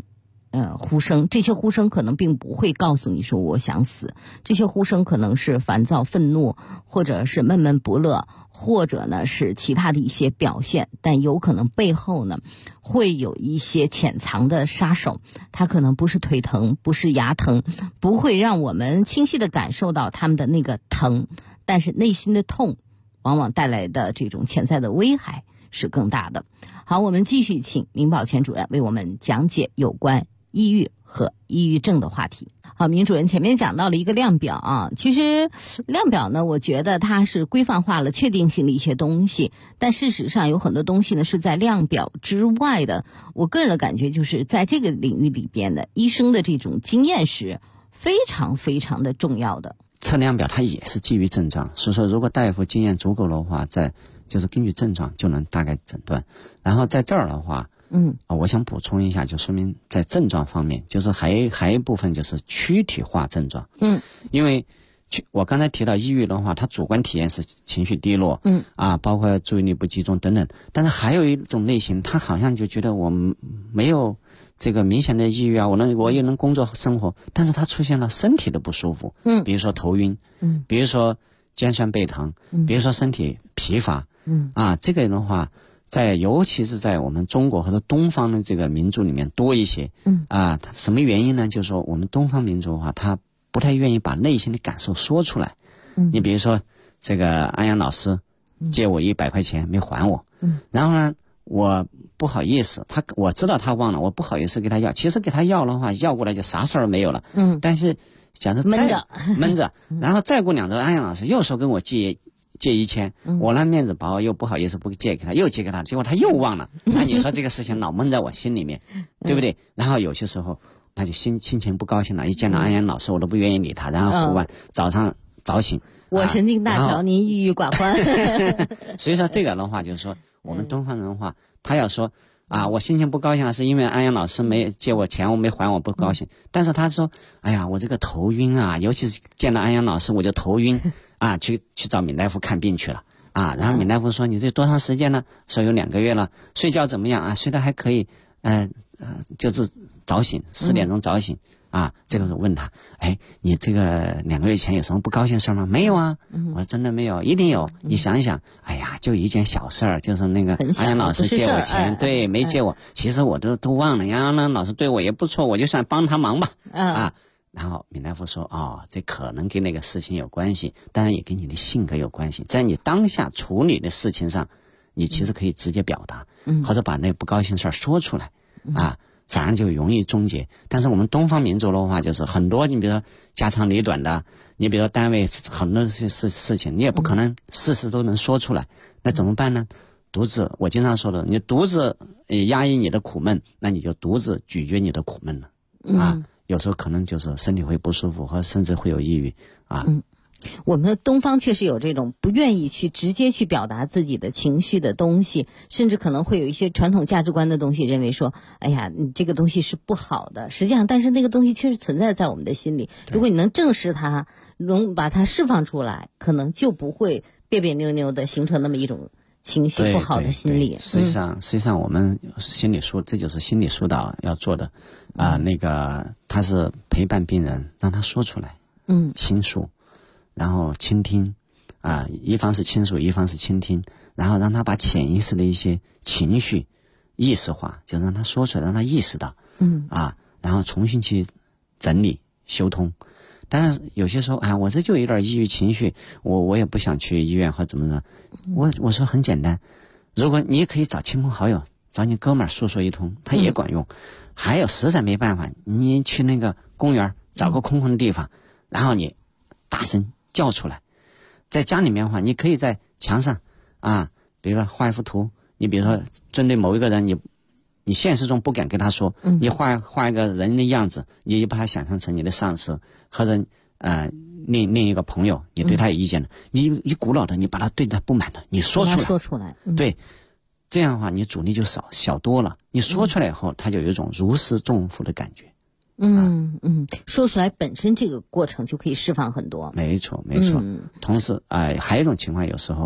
呼声，这些呼声可能并不会告诉你说我想死，这些呼声可能是烦躁、愤怒，或者是闷闷不乐，或者呢是其他的一些表现，但有可能背后呢会有一些潜藏的杀手，它可能不是腿疼，不是牙疼，不会让我们清晰地感受到他们的那个疼，但是内心的痛往往带来的这种潜在的危害是更大的。好，我们继续请明宝全主任为我们讲解有关抑郁和抑郁症的话题。好，明主任前面讲到了一个量表啊，其实量表呢，我觉得它是规范化了确定性的一些东西，但事实上有很多东西呢是在量表之外的。我个人的感觉就是在这个领域里边的医生的这种经验是非常非常的重要的。 测量表它也是基于症状，所以说如果大夫经验足够的话，就是根据症状就能大概诊断。然后在这儿的话，我想补充一下，就说明在症状方面，就是还有一部分就是躯体化症状。因为我刚才提到抑郁的话，它主观体验是情绪低落，包括注意力不集中等等。但是还有一种类型，他好像就觉得我没有这个明显的抑郁啊，我也能工作生活，但是他出现了身体的不舒服，比如说头晕，比如说肩酸背疼，比如说身体疲乏，这个的话，尤其是在我们中国或者东方的这个民族里面多一些，什么原因呢？就是说我们东方民族的话，他不太愿意把内心的感受说出来。你比如说这个安阳老师借我100块钱没还我，然后呢我不好意思，我知道他忘了，我不好意思给他要，其实给他要的话，要过来就啥事儿没有了。但是想着闷着，然后再过2周，安阳老师又说跟我借1000，我那面子薄，又不好意思不借给他，又借给他，结果他又忘了。那你说这个事情老闷在我心里面，对不对？然后有些时候他就心情不高兴了，一见到安阳老师我都不愿意理他，然后早上早醒， 我神经大条，您郁郁寡欢。 所以说这个的话就是说，我们东方人的话，他要说我心情不高兴了，是因为安阳老师没借我钱，我没还我不高兴。但是他说，哎呀，我这个头晕啊，尤其是见到安阳老师我就头晕去找闵大夫看病去了然后闵大夫说你这多长时间了？说有2个月了。睡觉怎么样睡得还可以，就是早醒4点钟早醒这个时候问他，你这个2个月前有什么不高兴事儿吗？没有啊。我说真的没有，一定有。你想一想，哎呀，就一件小事儿，就是那个安阳老师借我钱，对，没借我，其实我都忘了。安阳老师对我也不错，我就算帮他忙吧。然后闵大夫说，这可能跟那个事情有关系，当然也跟你的性格有关系。在你当下处理的事情上，你其实可以直接表达，或者把那个不高兴事儿说出来，反而就容易终结。但是我们东方民族的话，就是很多，你比如说家长里短的，你比如说单位很多事情，你也不可能事事都能说出来，那怎么办呢？独自，我经常说的，你独自压抑你的苦闷，那你就独自咀嚼你的苦闷了有时候可能就是身体会不舒服，和甚至会有抑郁我们东方确实有这种不愿意去直接去表达自己的情绪的东西，甚至可能会有一些传统价值观的东西，认为说，哎呀，你这个东西是不好的。实际上，但是那个东西确实存在在我们的心里。如果你能正视它，能把它释放出来，可能就不会别别扭扭的形成那么一种情绪不好的心理。 实际上我们心理疏，这就是心理疏导要做的那个他是陪伴病人，让他说出来，倾诉，然后倾听一方是倾诉，一方是倾听，然后让他把潜意识的一些情绪意识化，就让他说出来，让他意识到然后重新去整理修通。但是有些时候我这就有点抑郁情绪，我也不想去医院或怎么的。我说很简单，如果你也可以找亲朋好友，找你哥们儿诉说一通，他也管用。还有实在没办法，你去那个公园找个空的地方，然后你大声叫出来。在家里面的话，你可以在墙上比如说画一幅图，你比如说针对某一个人，你现实中不敢跟他说，你画一个人的样子，你就把他想象成你的上司或者另一个朋友，你对他有意见的，你古老的，你把他对他不满的，你说出来， 对，这样的话你阻力就小多了。你说出来以后，他就有一种如释重负的感觉。 说出来本身这个过程就可以释放很多。 没错。同时还有一种情况，有时候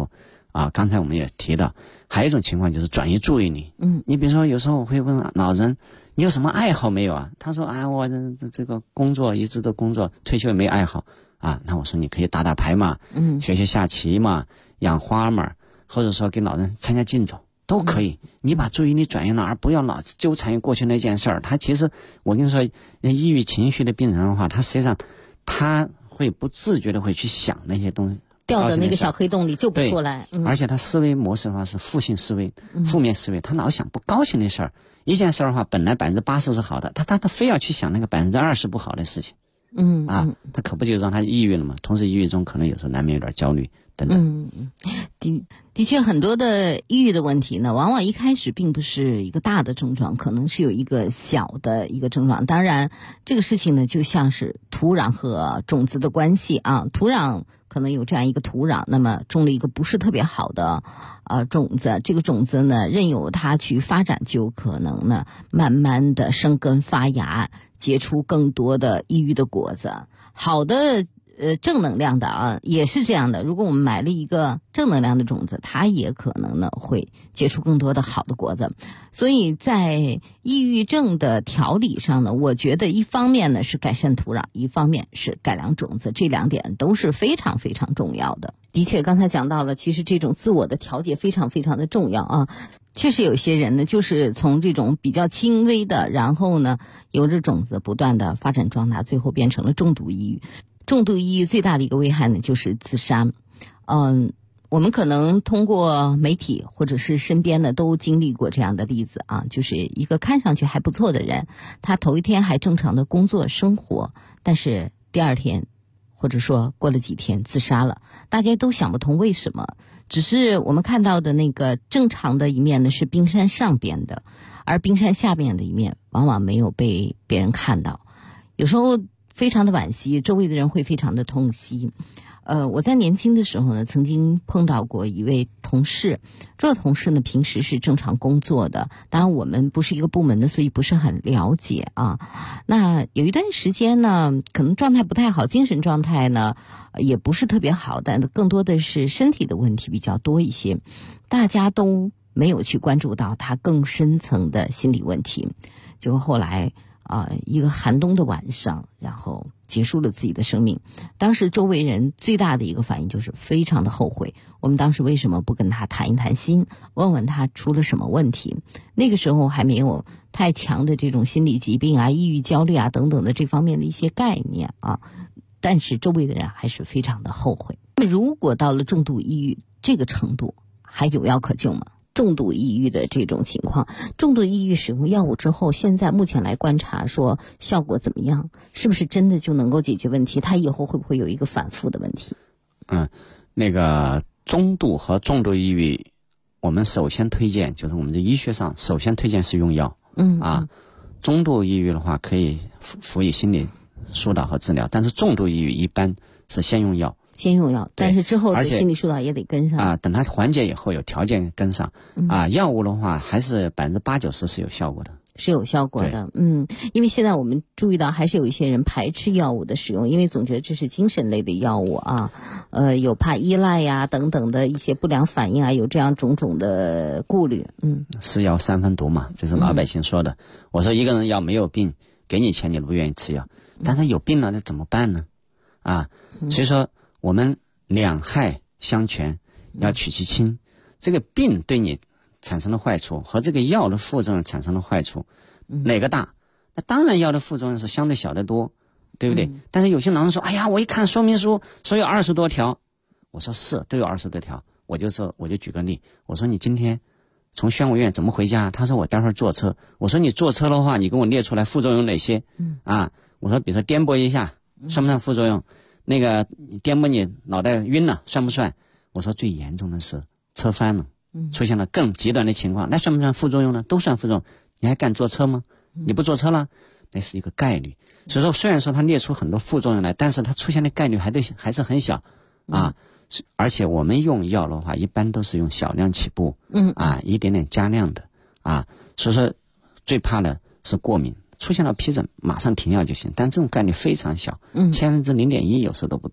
刚才我们也提到，还有一种情况就是转移注意力。你比如说有时候我会问老人，你有什么爱好没有啊？他说我这个工作一直都工作，退休也没爱好那我说你可以打打牌嘛，学下棋嘛，养花嘛，或者说给老人参加竞走都可以。你把注意力转移了，而不要老纠缠于过去那件事儿。他其实我跟你说，抑郁情绪的病人的话，他实际上他会不自觉的会去想那些东西， 掉到那个小黑洞里救不出来。 而且他思维模式的话是负性思维，负面思维，他老想不高兴的事儿。一件事儿的话，本来80%是好的，他非要去想那个20%不好的事情。他可不就让他抑郁了吗？同时抑郁中可能有时候难免有点焦虑等等。 的确，很多的抑郁的问题呢，往往一开始并不是一个大的症状，可能是有一个小的一个症状。当然，这个事情呢，就像是土壤和种子的关系土壤可能有这样一个土壤，那么种了一个不是特别好的种子，这个种子呢，任由它去发展，就可能呢，慢慢的生根发芽，结出更多的抑郁的果子。好的正能量的也是这样的，如果我们埋了一个正能量的种子，它也可能呢会结出更多的好的果子。所以在抑郁症的调理上呢，我觉得一方面呢是改善土壤，一方面是改良种子，这2点都是非常非常重要的。的确刚才讲到了，其实这种自我的调节非常非常的重要确实有些人呢，就是从这种比较轻微的，然后呢由着种子不断的发展壮大，最后变成了重度抑郁。重度抑郁最大的一个危害呢，就是自杀。我们可能通过媒体或者是身边的都经历过这样的例子就是一个看上去还不错的人，他头一天还正常的工作生活，但是第二天或者说过了几天自杀了，大家都想不通为什么。只是我们看到的那个正常的一面呢，是冰山上边的，而冰山下边的一面往往没有被别人看到。有时候非常的惋惜，周围的人会非常的痛惜。我在年轻的时候呢，曾经碰到过一位同事，这个同事呢平时是正常工作的，当然我们不是一个部门的，所以不是很了解那有一段时间呢，可能状态不太好，精神状态呢也不是特别好，但更多的是身体的问题比较多一些，大家都没有去关注到他更深层的心理问题。结果后来一个寒冬的晚上，然后结束了自己的生命。当时周围人最大的一个反应就是非常的后悔，我们当时为什么不跟他谈一谈心，问问他出了什么问题。那个时候还没有太强的这种心理疾病抑郁焦虑等等的这方面的一些概念但是周围的人还是非常的后悔。如果到了重度抑郁这个程度，还有药可救吗？重度抑郁的这种情况，重度抑郁使用药物之后，现在目前来观察说效果怎么样，是不是真的就能够解决问题，它以后会不会有一个反复的问题？ 那个中度和重度抑郁，我们首先推荐，就是我们在医学上首先推荐是用药。中度抑郁的话可以辅以心理疏导和治疗，但是重度抑郁一般是先用药， 但是之后的心理疏导也得跟上等它缓解以后有条件跟上药物的话还是80%-90%是有效果的， 是有效果的。因为现在我们注意到还是有一些人排斥药物的使用，因为总觉得这是精神类的药物有怕依赖等等的一些不良反应有这样种种的顾虑。 是药3分毒嘛，这是老百姓说的。我说一个人要没有病，给你钱你都不愿意吃药，但他有病了那怎么办呢？所以说我们两害相权，要取其轻。这个病对你产生的坏处和这个药的副作用产生的坏处，哪个大？那当然药的副作用是相对小得多，对不对？但是有些老人说，哎呀，我一看说明书说有20多条，我说是都有20多条，我就举个例，我说你今天从宣武院怎么回家？他说我待会儿坐车。我说你坐车的话，你给我列出来副作用哪些？我说比如说颠簸一下算不算副作用？那个颠簸你脑袋晕了算不算？我说最严重的是车翻了，出现了更极端的情况，那算不算副作用呢？都算副作用。你还敢坐车吗？你不坐车了，那是一个概率。所以说虽然说他列出很多副作用来，但是它出现的概率还是很小而且我们用药的话一般都是用小量起步一点点加量的所以说最怕的是过敏，出现了皮疹马上停药就行，但这种概率非常小，0.1%有时候都不到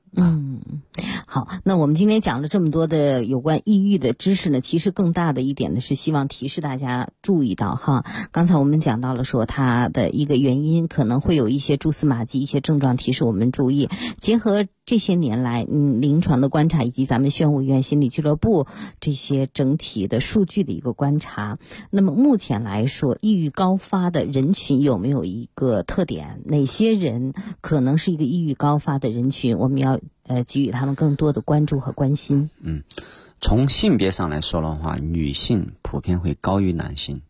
好，那我们今天讲了这么多的有关抑郁的知识呢，其实更大的一点呢是希望提示大家注意到哈。刚才我们讲到了说它的一个原因可能会有一些蛛丝马迹，一些症状提示我们注意。结合这些年来临床的观察以及咱们宣武医院心理俱乐部这些整体的数据的一个观察，那么目前来说抑郁高发的人群有没有一个特点？哪些人可能是一个抑郁高发的人群？我们要给予他们更多的关注和关心。 从性别上来说的话，女性普遍会高于男性。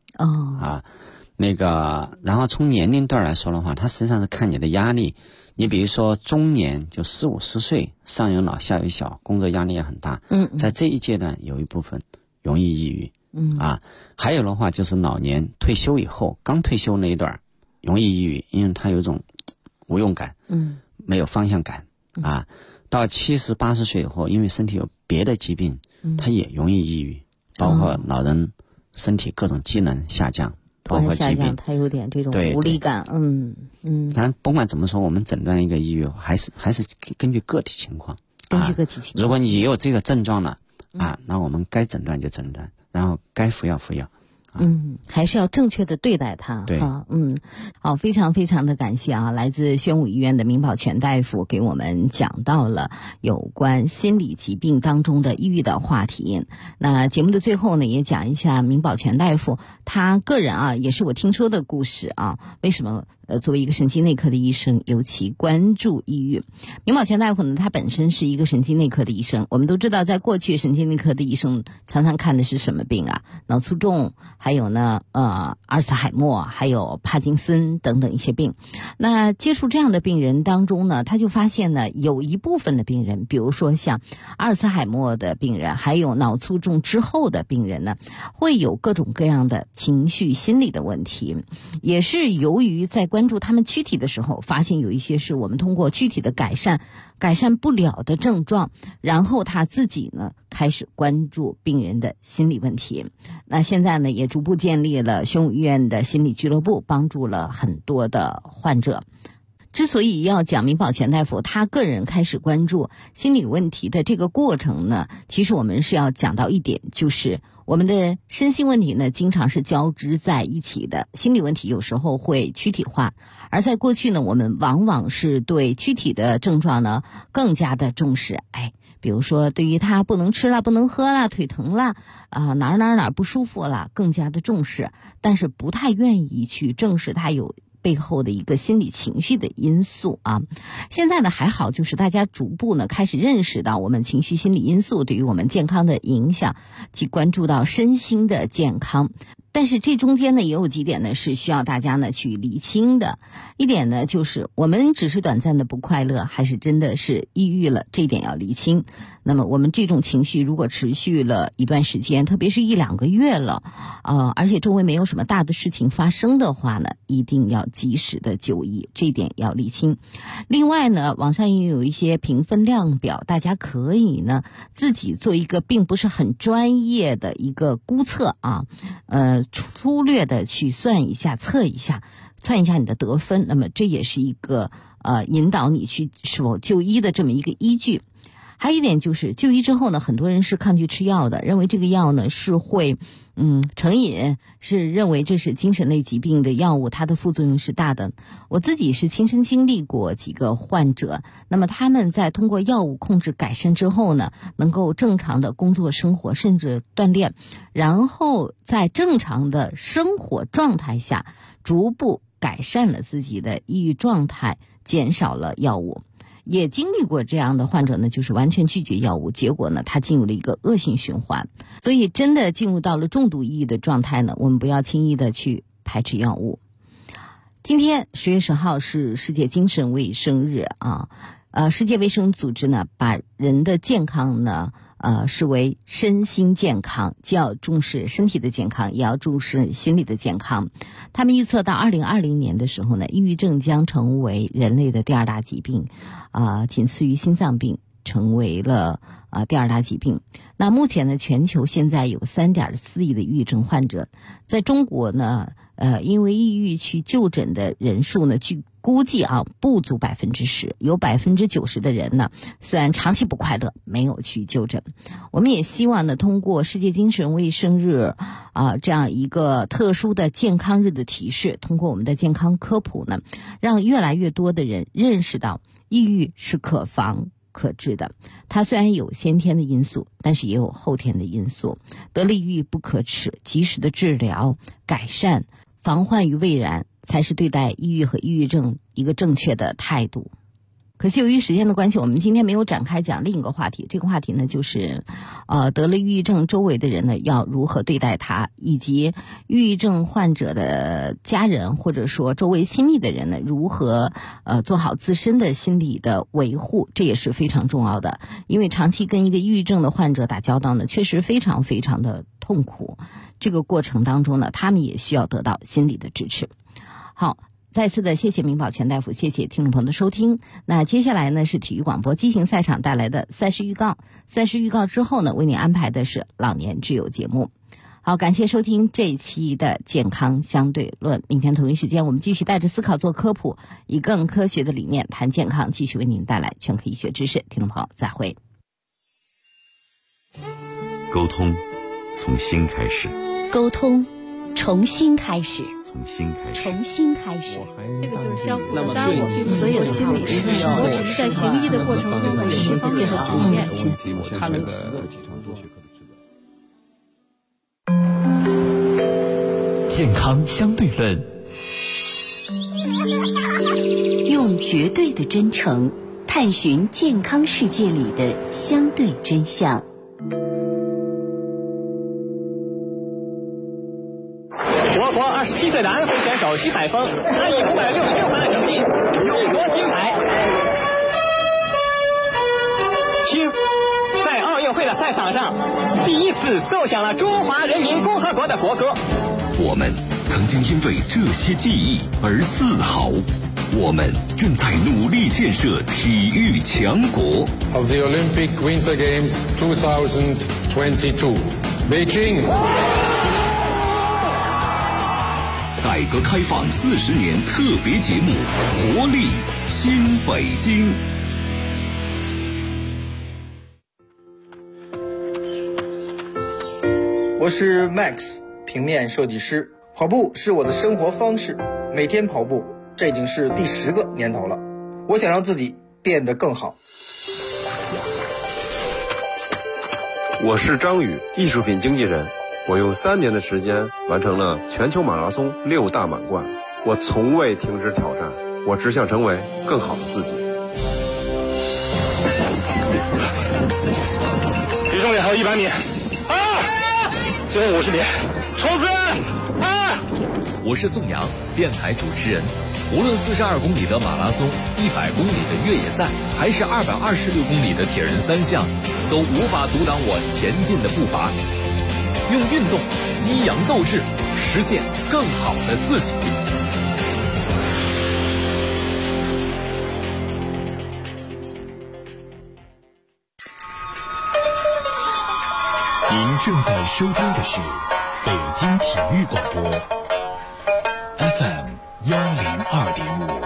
然后从年龄段来说的话，它实际上是看你的压力。你比如说中年就40、50岁，上有老下有小，工作压力也很大。在这一阶段有一部分容易抑郁。还有的话就是老年退休以后，刚退休那一段容易抑郁，因为他有一种无用感，没有方向感。到70、80岁以后，因为身体有别的疾病，他也容易抑郁，包括老人身体各种机能下降，包括疾病， 他有点这种无力感。 但甭管怎么说，我们诊断一个抑郁还是根据个体情况。如果你有这个症状了那我们该诊断就诊断，然后该服药服药。 还是要正确的对待它。 对， 好，非常非常的感谢来自宣武医院的明宝全大夫给我们讲到了有关心理疾病当中的抑郁的话题。那节目的最后呢，也讲一下明宝全大夫他个人也是我听说的故事为什么作为一个神经内科的医生尤其关注抑郁。明宝全大夫呢，他本身是一个神经内科的医生。我们都知道，在过去神经内科的医生常常看的是什么病脑卒中，还有呢阿尔茨海默，还有帕金森等等一些病。那接触这样的病人当中呢，他就发现呢，有一部分的病人，比如说像阿尔茨海默的病人，还有脑卒中之后的病人呢，会有各种各样的情绪心理的问题。也是由于在关注他们躯体的时候，发现有一些是我们通过躯体的改善不了的症状，然后他自己呢开始关注病人的心理问题。那现在呢也逐步建立了宣武医院的心理俱乐部，帮助了很多的患者。之所以要讲明宝全大夫他个人开始关注心理问题的这个过程呢，其实我们是要讲到一点，就是我们的身心问题呢经常是交织在一起的，心理问题有时候会躯体化，而在过去呢，我们往往是对躯体的症状呢更加的重视。比如说对于他不能吃了不能喝了腿疼了哪不舒服了更加的重视，但是不太愿意去正视他有背后的一个心理情绪的因素现在呢还好，就是大家逐步呢开始认识到我们情绪心理因素对于我们健康的影响，及关注到身心的健康。但是这中间呢也有几点呢是需要大家呢去厘清的。一点呢就是我们只是短暂的不快乐，还是真的是抑郁了，这一点要厘清。那么我们这种情绪如果持续了一段时间，特别是1、2个月了而且周围没有什么大的事情发生的话呢，一定要及时的就医，这一点要厘清。另外呢，网上也有一些评分量表，大家可以呢自己做一个并不是很专业的一个估测粗略的去算一下你的得分，那么这也是一个引导你去是否就医的这么一个依据。还有一点就是就医之后呢，很多人是抗拒吃药的，认为这个药呢是会成瘾，是认为这是精神类疾病的药物，它的副作用是大的。我自己是亲身经历过几个患者，那么他们在通过药物控制改善之后呢，能够正常的工作生活，甚至锻炼，然后在正常的生活状态下逐步改善了自己的抑郁状态，减少了药物。也经历过这样的患者呢，就是完全拒绝药物，结果呢他进入了一个恶性循环。所以真的进入到了重度抑郁的状态呢，我们不要轻易的去排斥药物。今天10月10号是世界精神卫生日世界卫生组织呢把人的健康呢视为身心健康，既要重视身体的健康，也要重视心理的健康。他们预测到2020年的时候呢，抑郁症将成为人类的第2大疾病仅次于心脏病。 成为了第2大疾病。那目前呢，全球现在有3.4亿的抑郁症患者，在中国呢，因为抑郁去就诊的人数呢，据估计不足10%，有90%的人呢，虽然长期不快乐，没有去就诊。我们也希望呢，通过世界精神卫生日这样一个特殊的健康日的提示，通过我们的健康科普呢，让越来越多的人认识到抑郁是可防可治的。它虽然有先天的因素，但是也有后天的因素。得了抑郁不可耻，及时的治疗、改善、防患于未然，才是对待抑郁和抑郁症一个正确的态度。可惜由于时间的关系，我们今天没有展开讲另一个话题。这个话题呢，就是得了抑郁症周围的人呢要如何对待他，以及抑郁症患者的家人或者说周围亲密的人呢如何做好自身的心理的维护，这也是非常重要的。因为长期跟一个抑郁症的患者打交道呢，确实非常非常的痛苦。这个过程当中呢，他们也需要得到心理的支持。好，再次的谢谢明宝全大夫，谢谢听众朋友的收听。那接下来呢是体育广播激情赛场带来的赛事预告。赛事预告之后呢，为您安排的是老年之友节目。好，感谢收听这一期的健康相对论。明天同一时间，我们继续带着思考做科普，以更科学的理念谈健康，继续为您带来全科医学知识。听众朋友，再会。 沟通从心开始， 沟通重新开始， 从心开始， 重新开始。 这个就是相互的搭伙，所有心理师，我只是在行医的过程中有十方面的体验。 他能健康相对论， 用绝对的真诚探寻健康世界里的相对真相。 我国27岁的安徽选手徐海峰，他以566分的成绩勇夺金牌。听，在奥运会的赛场上，第一次奏响了中华人民共和国的国歌。 我们曾经因为这些记忆而自豪，我们正在努力建设体育强国。 Of the Olympic Winter Games 2022, Beijing。 改革开放40年特别节目《活力新北京》。 我是 Max， 平面设计师。跑步是我的生活方式，每天跑步，这已经是第10个年头了。我想让自己变得更好。 我是张宇，艺术品经纪人。我用3年的时间完成了全球马拉松6大满贯。我从未停止挑战，我只想成为更好的自己。 比重点还有100米，最后50米，冲刺！ 我是宋阳，电台主持人。无论42公里的马拉松、100公里的越野赛，还是226公里的铁人3项，都无法阻挡我前进的步伐。用运动激扬斗志，实现更好的自己。 您正在收听的是北京体育广播 FM 102.5。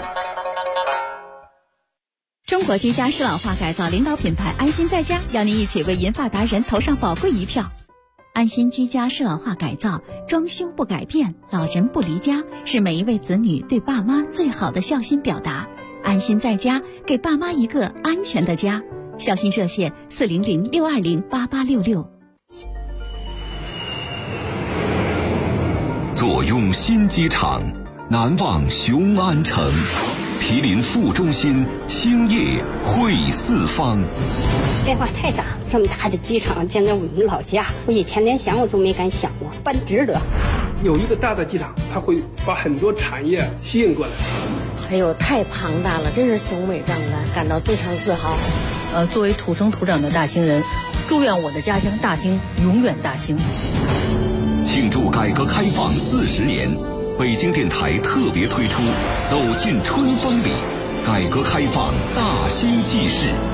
中国居家适老化改造领导品牌安心在家，邀您一起为银发达人投上宝贵一票。安心居家适老化改造，装修不改变，老人不离家，是每一位子女对爸妈最好的孝心表达。安心在家，给爸妈一个安全的家。孝心热线400-620-8866。 坐拥新机场，难忘雄安城。毗邻副中心，兴业汇四方。 变化太大，这么大的机场建在我们老家，我以前连想我都没敢想过，办值得。 有一个大的机场，它会把很多产业吸引过来。 还有太庞大了，真是雄伟壮观，感到非常自豪。 作为土生土长的大兴人，祝愿我的家乡大兴永远大兴。 庆祝改革开放40年，北京电台特别推出《走进春风里》，改革开放大兴纪事。